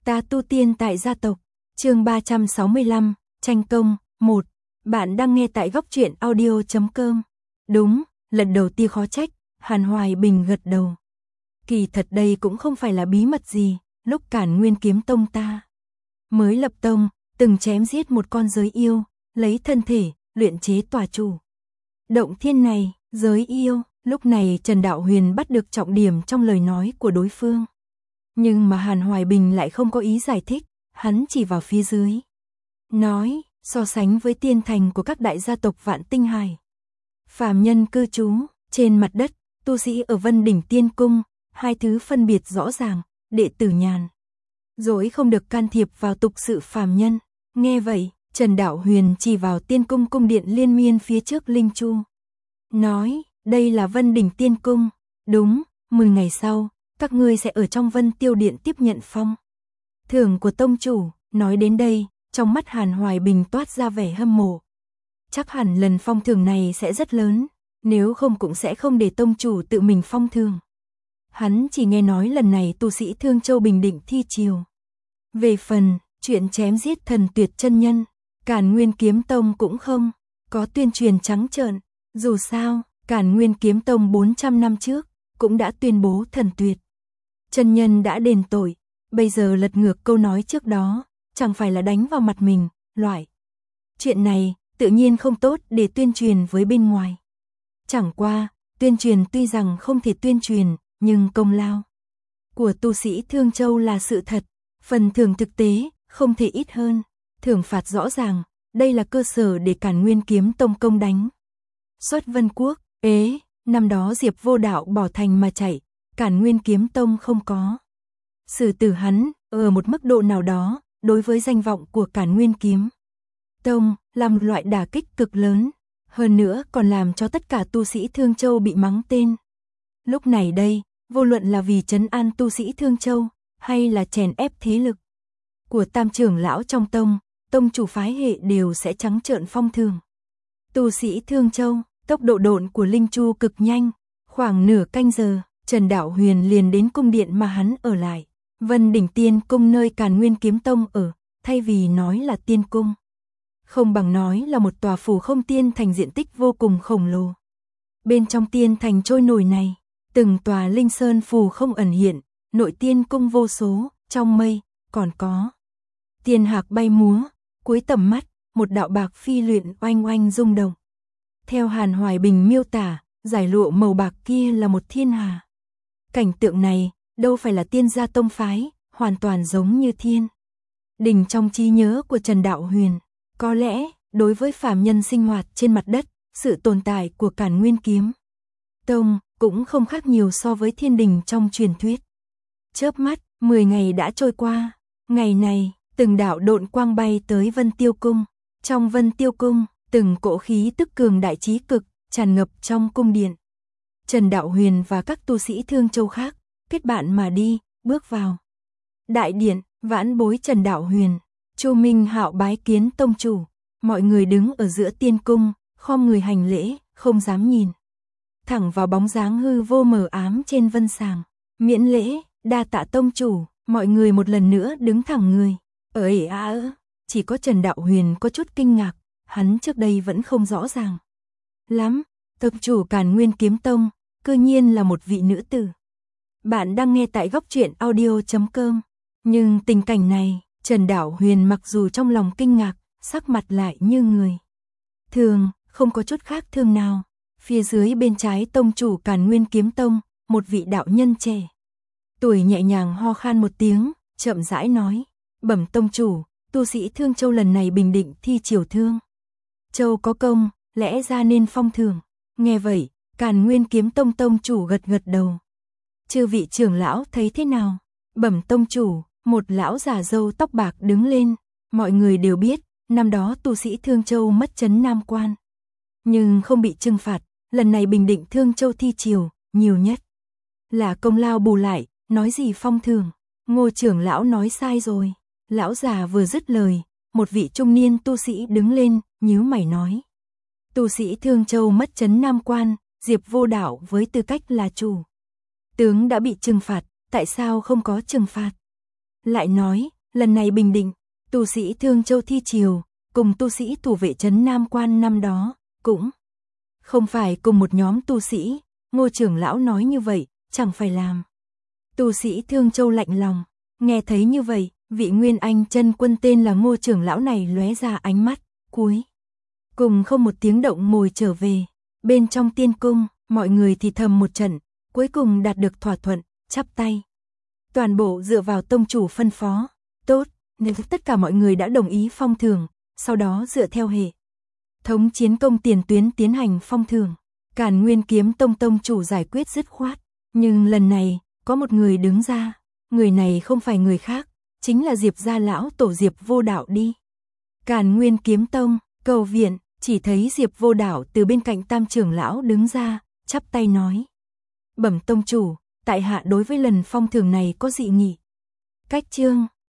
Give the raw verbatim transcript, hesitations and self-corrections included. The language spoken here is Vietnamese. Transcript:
Ta tu tiên tại gia tộc, chương ba trăm sáu mươi lăm, tranh công, một. Bạn đang nghe tại góc truyện audio chấm com. Đúng, lần đầu tiên khó trách, Hàn Hoài Bình gật đầu. Kỳ thật đây cũng không phải là bí mật gì, lúc Cản Nguyên Kiếm Tông ta mới lập tông, từng chém giết một con giới yêu, lấy thân thể, luyện chế tòa chủ động thiên này, giới yêu. Lúc này Trần Đạo Huyền bắt được trọng điểm trong lời nói của đối phương. Nhưng mà Hàn Hoài Bình lại không có ý giải thích, hắn chỉ vào phía dưới. Nói, so sánh với tiên thành của các đại gia tộc Vạn Tinh Hải, phàm nhân cư trú trên mặt đất, tu sĩ ở Vân Đỉnh Tiên Cung, hai thứ phân biệt rõ ràng, đệ tử nhàn dối không được can thiệp vào tục sự phàm nhân. Nghe vậy, Trần Đạo Huyền chỉ vào Tiên Cung cung điện liên miên phía trước Linh Chu. Nói, đây là Vân Đỉnh Tiên Cung, đúng, mười ngày sau, các ngươi sẽ ở trong Vân Tiêu Điện tiếp nhận phong thưởng của tông chủ. Nói đến đây, trong mắt Hàn Hoài Bình toát ra vẻ hâm mộ. Chắc hẳn lần phong thưởng này sẽ rất lớn, nếu không cũng sẽ không để tông chủ tự mình phong thưởng. Hắn chỉ nghe nói lần này tu sĩ Thương Châu bình định thi triều. Về phần, chuyện chém giết thần tuyệt chân nhân, Cản Nguyên Kiếm Tông cũng không có tuyên truyền trắng trợn. Dù sao, Cản Nguyên Kiếm Tông bốn trăm năm trước cũng đã tuyên bố thần tuyệt chân nhân đã đền tội, bây giờ lật ngược câu nói trước đó, chẳng phải là đánh vào mặt mình, loại chuyện này tự nhiên không tốt để tuyên truyền với bên ngoài. Chẳng qua, tuyên truyền tuy rằng không thể tuyên truyền, nhưng công lao của tu sĩ Thương Châu là sự thật, phần thưởng thực tế không thể ít hơn, thưởng phạt rõ ràng, đây là cơ sở để Cản Nguyên Kiếm Tông công đánh xuất Vân Quốc. Ế, năm đó Diệp Vô Đạo bỏ thành mà chạy, Cản Nguyên Kiếm Tông không có xử tử hắn, ở một mức độ nào đó, đối với danh vọng của Cản Nguyên Kiếm Tông, là một loại đả kích cực lớn, hơn nữa còn làm cho tất cả tu sĩ Thương Châu bị mắng tên. Lúc này đây, vô luận là vì trấn an tu sĩ Thương Châu, hay là chèn ép thế lực của tam trưởng lão trong tông, tông chủ phái hệ đều sẽ trắng trợn phong thưởng tu sĩ Thương Châu. Tốc độ độn của Linh Chu cực nhanh, khoảng nửa canh giờ, Trần Đạo Huyền liền đến cung điện mà hắn ở lại, Vân Đỉnh Tiên Cung nơi Càn Nguyên Kiếm Tông ở, thay vì nói là tiên cung, không bằng nói là một tòa phủ không tiên thành diện tích vô cùng khổng lồ. Bên trong tiên thành trôi nổi này, từng tòa linh sơn phù không ẩn hiện, nội tiên cung vô số, trong mây, còn có tiên hạc bay múa, cuối tầm mắt, một đạo bạc phi luyện oanh oanh rung động. Theo Hàn Hoài Bình miêu tả, giải lụa màu bạc kia là một thiên hà. Cảnh tượng này, đâu phải là tiên gia tông phái, hoàn toàn giống như thiên đình trong trí nhớ của Trần Đạo Huyền. Có lẽ, đối với phàm nhân sinh hoạt trên mặt đất, sự tồn tại của Cản Nguyên Kiếm Tông cũng không khác nhiều so với thiên đình trong truyền thuyết. Chớp mắt, mười ngày đã trôi qua. Ngày này, từng đạo độn quang bay tới Vân Tiêu Cung. Trong Vân Tiêu Cung, từng cỗ khí tức cường đại chí cực, tràn ngập trong cung điện. Trần Đạo Huyền và các tu sĩ Thương Châu khác, kết bạn mà đi, bước vào đại điện, vãn bối Trần Đạo Huyền, Chu Minh Hạo bái kiến tông chủ. Mọi người đứng ở giữa tiên cung, khom người hành lễ, không dám nhìn thẳng vào bóng dáng hư vô mờ ám trên vân sàng. Miễn lễ, đa tạ tông chủ. Mọi người một lần nữa đứng thẳng người. Ở ể a ơ, chỉ có Trần Đạo Huyền có chút kinh ngạc. Hắn trước đây vẫn không rõ ràng lắm, tông chủ Càn Nguyên Kiếm Tông, cư nhiên là một vị nữ tử. Bạn đang nghe tại góc truyện audio chấm com. Nhưng tình cảnh này, Trần Đạo Huyền mặc dù trong lòng kinh ngạc, sắc mặt lại như người thường, không có chút khác thường nào. Phía dưới bên trái tông chủ Càn Nguyên Kiếm Tông, một vị đạo nhân trẻ tuổi nhẹ nhàng ho khan một tiếng, chậm rãi nói: bẩm tông chủ, tu sĩ Thương Châu lần này bình định thi triều Thương Châu có công, lẽ ra nên phong thưởng. Nghe vậy, Càn Nguyên Kiếm Tông tông chủ gật gật đầu. Chư vị trưởng lão thấy thế nào? Bẩm tông chủ, một lão già râu tóc bạc đứng lên. Mọi người đều biết, năm đó tu sĩ Thương Châu mất trấn Nam Quan, nhưng không bị trừng phạt. Lần này bình định Thương Châu thi triều, nhiều nhất là công lao bù lại, nói gì phong thưởng. Ngô trưởng lão nói sai rồi. Lão già vừa dứt lời, một vị trung niên tu sĩ đứng lên, nhíu mày nói: tu sĩ Thương Châu mất trấn Nam Quan, Diệp Vô Đạo với tư cách là chủ tướng đã bị trừng phạt, tại sao không có trừng phạt lại nói, lần này bình định, tu sĩ Thương Châu thi triều, cùng tu sĩ thủ vệ trấn Nam Quan năm đó, cũng không phải cùng một nhóm tu sĩ, Ngô trưởng lão nói như vậy, chẳng phải làm. Tu sĩ Thương Châu lạnh lòng, nghe thấy như vậy, vị Nguyên Anh chân quân tên là Ngô trưởng lão này lóe ra ánh mắt, cuối cùng không một tiếng động ngồi trở về. Bên trong tiên cung, mọi người thì thầm một trận, cuối cùng đạt được thỏa thuận, chắp tay. Toàn bộ dựa vào tông chủ phân phó. Tốt, nếu tất cả mọi người đã đồng ý phong thưởng, sau đó dựa theo hệ thống chiến công tiền tuyến tiến hành phong thưởng. Càn Nguyên Kiếm Tông tông chủ giải quyết dứt khoát, nhưng lần này, có một người đứng ra, người này không phải người khác, chính là Diệp gia lão tổ Diệp Vô Đạo đi. Càn Nguyên Kiếm Tông, cầu viện, chỉ thấy Diệp Vô Đạo từ bên cạnh Tam trưởng lão đứng ra, chắp tay nói: "Bẩm tông chủ, tại hạ đối với lần phong thưởng này có dị nghị." Cách chương